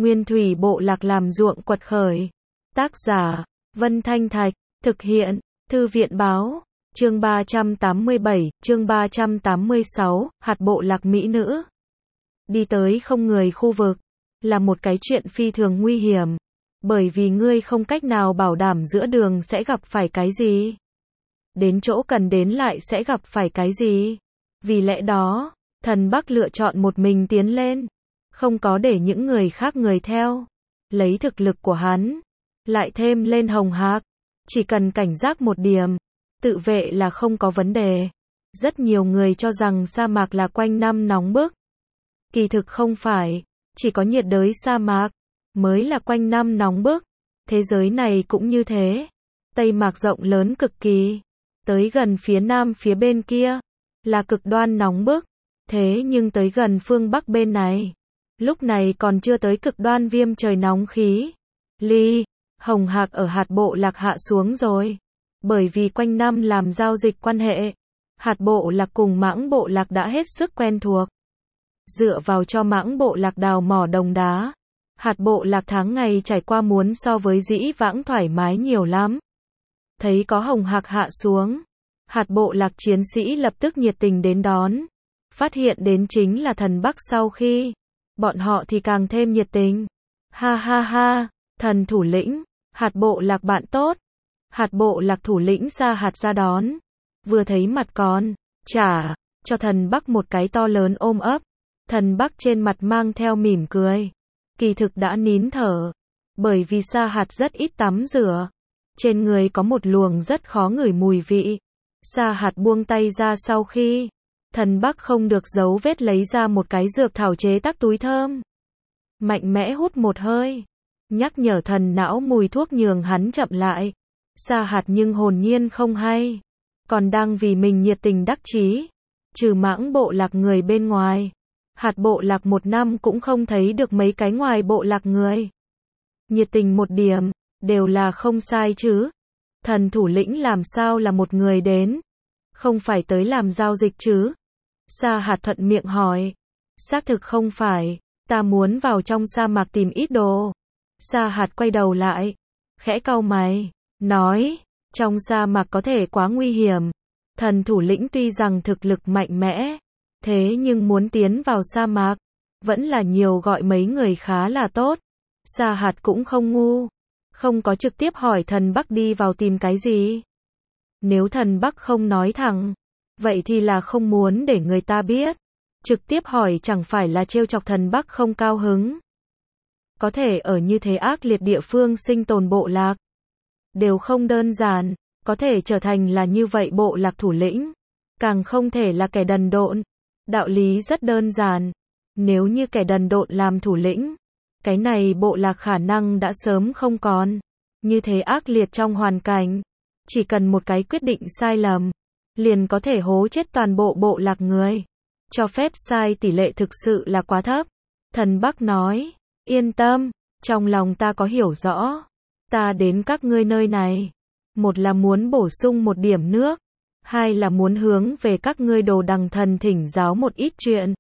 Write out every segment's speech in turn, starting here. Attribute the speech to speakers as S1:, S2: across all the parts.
S1: Nguyên thủy bộ lạc làm ruộng quật khởi. Tác giả, Vân Thanh Thạch, thực hiện, Thư viện báo, chương 387, chương 386, hạt bộ lạc mỹ nữ. Đi tới không người khu vực, là một cái chuyện phi thường nguy hiểm, bởi vì ngươi không cách nào bảo đảm giữa đường sẽ gặp phải cái gì. Đến chỗ cần đến lại sẽ gặp phải cái gì. Vì lẽ đó, thần Bắc lựa chọn một mình tiến lên, không có để những người khác người theo. Lấy thực lực của hắn, lại thêm lên Hồng Hạc, chỉ cần cảnh giác một điểm, tự vệ là không có vấn đề. Rất nhiều người cho rằng sa mạc là quanh năm nóng bức. Kỳ thực không phải, chỉ có nhiệt đới sa mạc mới là quanh năm nóng bức. Thế giới này cũng như thế. Tây Mạc rộng lớn cực kỳ, tới gần phía nam phía bên kia là cực đoan nóng bức. Thế nhưng tới gần phương Bắc bên này, lúc này còn chưa tới cực đoan viêm trời nóng khí. Hồng Hạc ở hạt bộ lạc hạ xuống rồi. Bởi vì quanh năm làm giao dịch quan hệ, hạt bộ lạc cùng mãng bộ lạc đã hết sức quen thuộc. Dựa vào cho mãng bộ lạc đào mỏ đồng đá, hạt bộ lạc tháng ngày trải qua muốn so với dĩ vãng thoải mái nhiều lắm. Thấy có Hồng Hạc hạ xuống, hạt bộ lạc chiến sĩ lập tức nhiệt tình đến đón. Phát hiện đến chính là thần Bắc sau khi, bọn họ thì càng thêm nhiệt tình. Ha ha ha, thần thủ lĩnh, hạt bộ lạc bạn tốt. Hạt bộ lạc thủ lĩnh Sa Hạt ra đón. Vừa thấy mặt con, trả cho thần Bắc một cái to lớn ôm ấp. Thần Bắc trên mặt mang theo mỉm cười. Kỳ thực đã nín thở, bởi vì Sa Hạt rất ít tắm rửa. Trên người có một luồng rất khó ngửi mùi vị. Sa Hạt buông tay ra sau khi, thần Bắc không được giấu vết lấy ra một cái dược thảo chế tác túi thơm. Mạnh mẽ hút một hơi, nhắc nhở thần não mùi thuốc nhường hắn chậm lại. Sa Hạt nhưng hồn nhiên không hay, còn đang vì mình nhiệt tình đắc chí. Trừ mãng bộ lạc người bên ngoài, hạt bộ lạc một năm cũng không thấy được mấy cái ngoài bộ lạc người. Nhiệt tình một điểm, đều là không sai chứ. Thần thủ lĩnh làm sao là một người đến, không phải tới làm giao dịch chứ? Sa Hạt thuận miệng hỏi. Xác thực không phải, ta muốn vào trong sa mạc tìm ít đồ. Sa Hạt quay đầu lại, khẽ cau mày, nói, trong sa mạc có thể quá nguy hiểm. Thần thủ lĩnh tuy rằng thực lực mạnh mẽ, thế nhưng muốn tiến vào sa mạc, vẫn là nhiều gọi mấy người khá là tốt. Sa Hạt cũng không ngu, không có trực tiếp hỏi thần Bắc đi vào tìm cái gì. Nếu thần Bắc không nói thẳng, vậy thì là không muốn để người ta biết. Trực tiếp hỏi chẳng phải là trêu chọc thần Bắc không cao hứng. Có thể ở như thế ác liệt địa phương sinh tồn bộ lạc, đều không đơn giản. Có thể trở thành là như vậy bộ lạc thủ lĩnh, càng không thể là kẻ đần độn. Đạo lý rất đơn giản. Nếu như kẻ đần độn làm thủ lĩnh, cái này bộ lạc khả năng đã sớm không còn. Như thế ác liệt trong hoàn cảnh, chỉ cần một cái quyết định sai lầm, liền có thể hố chết toàn bộ bộ lạc người. Cho phép sai tỷ lệ thực sự là quá thấp. Thần Bắc nói, yên tâm, trong lòng ta có hiểu rõ. Ta đến các ngươi nơi này, một là muốn bổ sung một điểm nước, hai là muốn hướng về các ngươi đồ đằng thần thỉnh giáo một ít chuyện.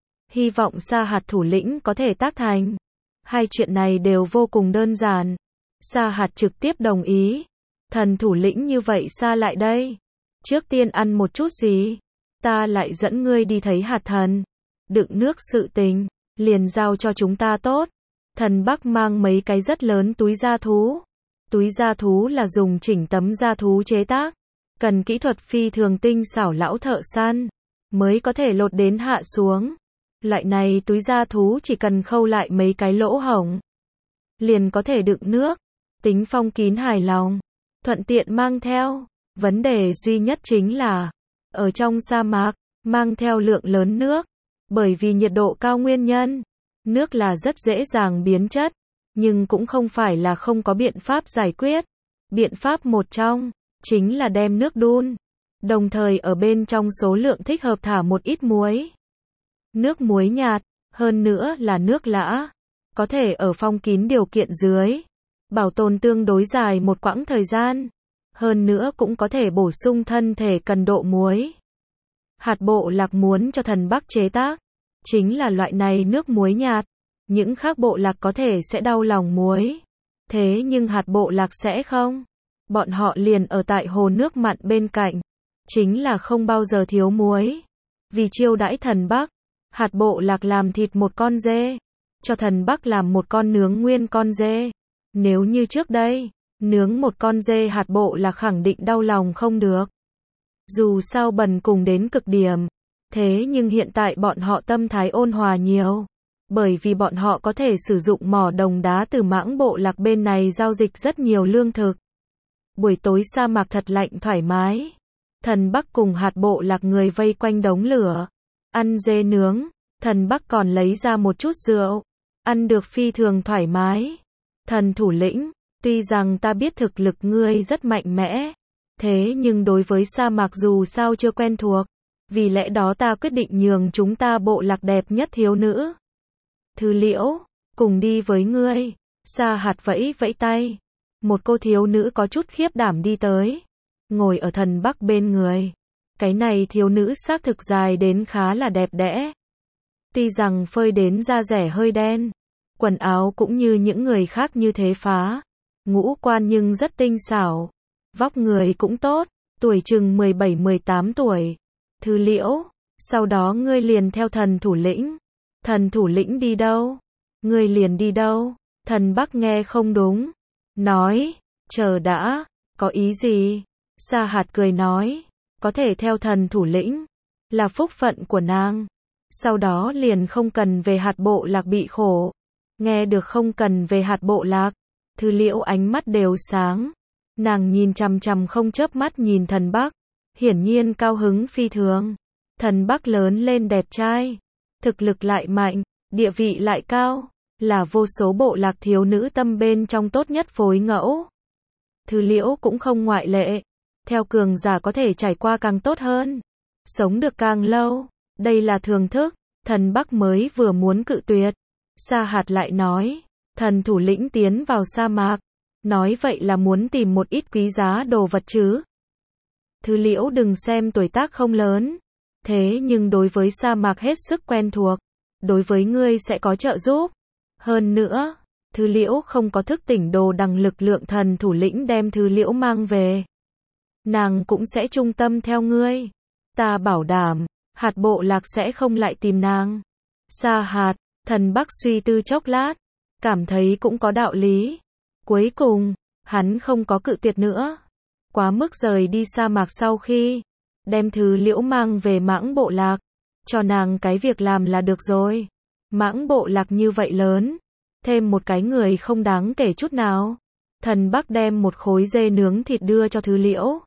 S1: Hy vọng Sa Hạt thủ lĩnh có thể tác thành. Hai chuyện này đều vô cùng đơn giản. Sa Hạt trực tiếp đồng ý. Thần thủ lĩnh như vậy xa lại đây. Trước tiên ăn một chút gì, ta lại dẫn ngươi đi thấy hạt thần. Đựng nước sự tình, liền giao cho chúng ta tốt. Thần Bắc mang mấy cái rất lớn túi da thú. Túi da thú là dùng chỉnh tấm da thú chế tác, cần kỹ thuật phi thường tinh xảo lão thợ săn mới có thể lột đến hạ xuống. Loại này túi da thú chỉ cần khâu lại mấy cái lỗ hổng, liền có thể đựng nước, tính phong kín hài lòng, thuận tiện mang theo. Vấn đề duy nhất chính là, ở trong sa mạc, mang theo lượng lớn nước, bởi vì nhiệt độ cao nguyên nhân, nước là rất dễ dàng biến chất, nhưng cũng không phải là không có biện pháp giải quyết. Biện pháp một trong, chính là đem nước đun, đồng thời ở bên trong số lượng thích hợp thả một ít muối. Nước muối nhạt, hơn nữa là nước lã, có thể ở phong kín điều kiện dưới, bảo tồn tương đối dài một quãng thời gian. Hơn nữa cũng có thể bổ sung thân thể cần độ muối. Hạt bộ lạc muốn cho thần Bắc chế tác, chính là loại này nước muối nhạt. Những khác bộ lạc có thể sẽ đau lòng muối. Thế nhưng hạt bộ lạc sẽ không. Bọn họ liền ở tại hồ nước mặn bên cạnh. Chính là không bao giờ thiếu muối. Vì chiêu đãi thần Bắc, hạt bộ lạc làm thịt một con dê. Cho thần Bắc làm một con nướng nguyên con dê. Nếu như trước đây, nướng một con dê hạt bộ lạc khẳng định đau lòng không được. Dù sao bần cùng đến cực điểm. Thế nhưng hiện tại bọn họ tâm thái ôn hòa nhiều. Bởi vì bọn họ có thể sử dụng mỏ đồng đá từ mãng bộ lạc bên này giao dịch rất nhiều lương thực. Buổi tối sa mạc thật lạnh thoải mái. Thần Bắc cùng hạt bộ lạc người vây quanh đống lửa. Ăn dê nướng. Thần Bắc còn lấy ra một chút rượu. Ăn được phi thường thoải mái. Thần thủ lĩnh, tuy rằng ta biết thực lực ngươi rất mạnh mẽ. Thế nhưng đối với sa mạc dù sao chưa quen thuộc. Vì lẽ đó ta quyết định nhường chúng ta bộ lạc đẹp nhất thiếu nữ. Thư Liễu, cùng đi với ngươi. Sa hạt vẫy vẫy tay. Một cô thiếu nữ có chút khiếp đảm đi tới. Ngồi ở thần Bắc bên người. Cái này thiếu nữ xác thực dài đến khá là đẹp đẽ. Tuy rằng phơi đến da rẻ hơi đen. Quần áo cũng như những người khác như thế phá. Ngũ quan nhưng rất tinh xảo. Vóc người cũng tốt. Tuổi chừng 17-18 tuổi. Thư Liễu, sau đó ngươi liền theo thần thủ lĩnh. Thần thủ lĩnh đi đâu? Ngươi liền đi đâu? Thần Bắc nghe không đúng. Nói, chờ đã, có ý gì? Sa hạt cười nói, có thể theo thần thủ lĩnh, là phúc phận của nàng. Sau đó liền không cần về hạt bộ lạc bị khổ. Nghe được không cần về hạt bộ lạc, Thư Liễu ánh mắt đều sáng. Nàng nhìn chằm chằm không chớp mắt nhìn thần Bắc, hiển nhiên cao hứng phi thường. Thần Bắc lớn lên đẹp trai, thực lực lại mạnh, địa vị lại cao, là vô số bộ lạc thiếu nữ tâm bên trong tốt nhất phối ngẫu. Thư Liễu cũng không ngoại lệ, theo cường giả có thể trải qua càng tốt hơn, sống được càng lâu, đây là thường thức. Thần Bắc mới vừa muốn cự tuyệt, Sa hạt lại nói, thần thủ lĩnh tiến vào sa mạc, nói vậy là muốn tìm một ít quý giá đồ vật chứ. Thư Liễu đừng xem tuổi tác không lớn, thế nhưng đối với sa mạc hết sức quen thuộc, đối với ngươi sẽ có trợ giúp. Hơn nữa, Thư Liễu không có thức tỉnh đồ đằng lực lượng thần thủ lĩnh đem Thư Liễu mang về. Nàng cũng sẽ trung tâm theo ngươi. Ta bảo đảm, hạt bộ lạc sẽ không lại tìm nàng. Sa hạt, thần Bắc suy tư chốc lát, cảm thấy cũng có đạo lý. Cuối cùng, hắn không có cự tuyệt nữa. Quá mức rời đi sa mạc sau khi đem Thư Liễu mang về mãng bộ lạc, cho nàng cái việc làm là được rồi. Mãng bộ lạc như vậy lớn, thêm một cái người không đáng kể chút nào. Thần Bắc đem một khối dê nướng thịt đưa cho Thư Liễu.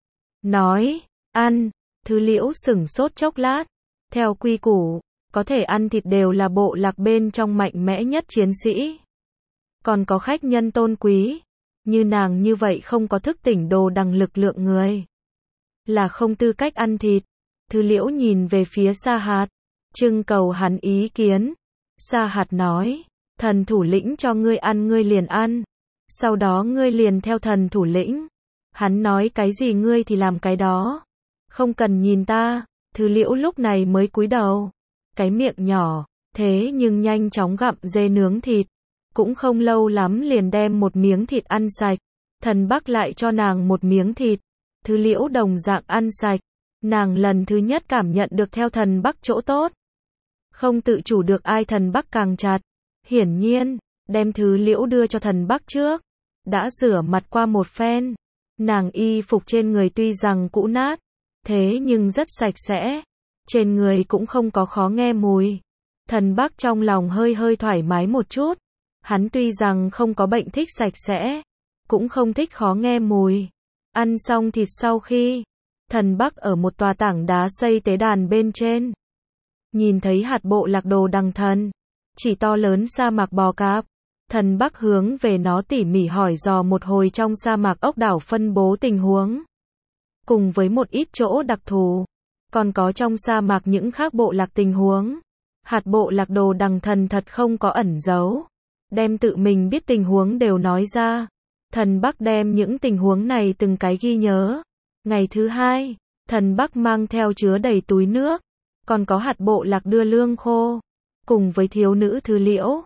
S1: Nói, ăn. Thư Liễu sửng sốt chốc lát. Theo quy củ, có thể ăn thịt đều là bộ lạc bên trong mạnh mẽ nhất chiến sĩ. Còn có khách nhân tôn quý. Như nàng như vậy không có thức tỉnh đồ đằng lực lượng người, là không tư cách ăn thịt. Thư Liễu nhìn về phía Sa hạt, trưng cầu hắn ý kiến. Sa hạt nói, thần thủ lĩnh cho ngươi ăn ngươi liền ăn. Sau đó ngươi liền theo thần thủ lĩnh. Hắn nói cái gì ngươi thì làm cái đó. Không cần nhìn ta. Thư Liễu lúc này mới cúi đầu. Cái miệng nhỏ, thế nhưng nhanh chóng gặm dê nướng thịt. Cũng không lâu lắm liền đem một miếng thịt ăn sạch. Thần Bắc lại cho nàng một miếng thịt. Thư Liễu đồng dạng ăn sạch. Nàng lần thứ nhất cảm nhận được theo thần Bắc chỗ tốt. Không tự chủ được ai thần Bắc càng chặt. Hiển nhiên, đem Thư Liễu đưa cho thần Bắc trước. Đã rửa mặt qua một phen. Nàng y phục trên người tuy rằng cũ nát, thế nhưng rất sạch sẽ. Trên người cũng không có khó nghe mùi. Thần Bắc trong lòng hơi hơi thoải mái một chút. Hắn tuy rằng không có bệnh thích sạch sẽ, cũng không thích khó nghe mùi. Ăn xong thịt sau khi, thần Bắc ở một tòa tảng đá xây tế đàn bên trên. Nhìn thấy hạt bộ lạc đồ đằng thần, chỉ to lớn sa mạc bò cạp. Thần Bắc hướng về nó tỉ mỉ hỏi dò một hồi trong sa mạc ốc đảo phân bố tình huống. Cùng với một ít chỗ đặc thù, còn có trong sa mạc những khác bộ lạc tình huống. Hạt bộ lạc đồ đằng thần thật không có ẩn giấu. Đem tự mình biết tình huống đều nói ra. Thần Bắc đem những tình huống này từng cái ghi nhớ. Ngày thứ hai, thần Bắc mang theo chứa đầy túi nước. Còn có hạt bộ lạc đưa lương khô. Cùng với thiếu nữ Thư Liễu.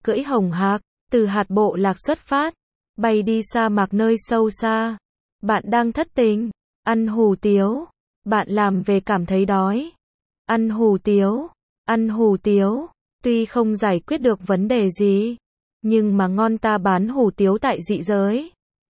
S1: cưỡi hồng hạc, từ hạt bộ lạc xuất phát, bay đi sa mạc nơi sâu xa. Bạn đang thất tình, ăn hủ tiếu, bạn làm về cảm thấy đói. Ăn hủ tiếu, ăn hủ tiếu, tuy không giải quyết được vấn đề gì, nhưng mà ngon ta bán hủ tiếu tại dị giới.